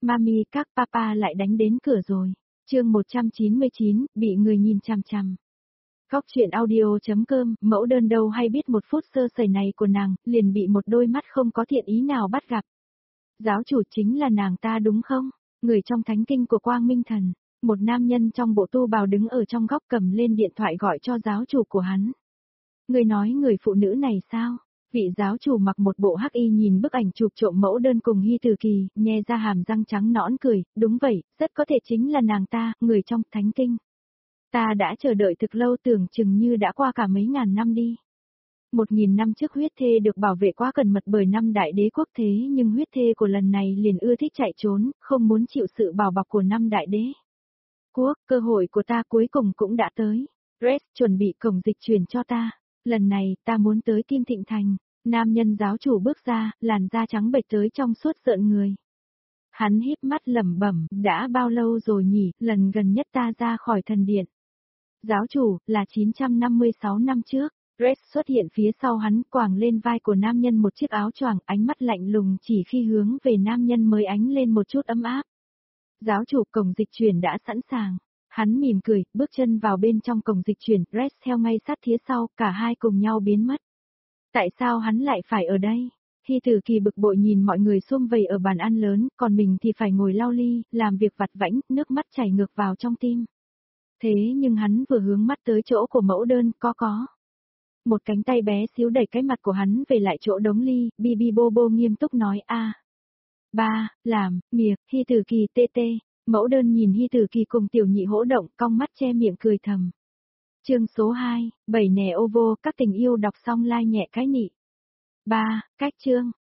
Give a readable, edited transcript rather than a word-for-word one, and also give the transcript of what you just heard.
Mami các papa lại đánh đến cửa rồi. Chương 199, bị người nhìn chằm chằm. Góc chuyện audio.com, mẫu đơn đâu hay biết một phút sơ sẩy này của nàng, liền bị một đôi mắt không có thiện ý nào bắt gặp. Giáo chủ chính là nàng ta đúng không? Người trong thánh kinh của Quang Minh Thần, một nam nhân trong bộ tu bào đứng ở trong góc cầm lên điện thoại gọi cho giáo chủ của hắn. Người nói người phụ nữ này sao? Vị giáo chủ mặc một bộ hắc y nhìn bức ảnh chụp trộm mẫu đơn cùng Hy Từ Kỳ, nhe ra hàm răng trắng nõn cười, đúng vậy, rất có thể chính là nàng ta, người trong thánh kinh. Ta đã chờ đợi thực lâu tưởng chừng như đã qua cả mấy ngàn năm đi. 1000 năm trước huyết thê được bảo vệ quá cẩn mật bởi 5 đại đế quốc thế nhưng huyết thê của lần này liền ưa thích chạy trốn, không muốn chịu sự bảo bọc của 5 đại đế. Quốc, cơ hội của ta cuối cùng cũng đã tới. Red chuẩn bị cổng dịch chuyển cho ta. Lần này ta muốn tới Kim Thịnh Thành. Nam nhân giáo chủ bước ra, làn da trắng bệch tới trong suốt rợn người. Hắn híp mắt lẩm bẩm, đã bao lâu rồi nhỉ, lần gần nhất ta ra khỏi thần điện. Giáo chủ, là 956 năm trước. Red xuất hiện phía sau hắn, quàng lên vai của nam nhân một chiếc áo choàng, ánh mắt lạnh lùng chỉ khi hướng về nam nhân mới ánh lên một chút ấm áp. Giáo chủ, cổng dịch chuyển đã sẵn sàng. Hắn mỉm cười, bước chân vào bên trong cổng dịch chuyển, Red theo ngay sát phía sau, cả hai cùng nhau biến mất. Tại sao hắn lại phải ở đây? Hy Tử Kỳ bực bội nhìn mọi người sum vầy ở bàn ăn lớn, còn mình thì phải ngồi lau ly, làm việc vặt vãnh, nước mắt chảy ngược vào trong tim. Thế nhưng hắn vừa hướng mắt tới chỗ của mẫu đơn, có. Một cánh tay bé xíu đẩy cái mặt của hắn về lại chỗ đống ly, Bibi Bobo nghiêm túc nói ba, làm, miệng, Hy Tử Kỳ tê. Mẫu đơn nhìn Hy Tử Kỳ cùng tiểu nhị hỗ động, cong mắt che miệng cười thầm. Chương số 2, 7 nè ô vô, các tình yêu đọc xong like nhẹ cái nị. 3, cách chương,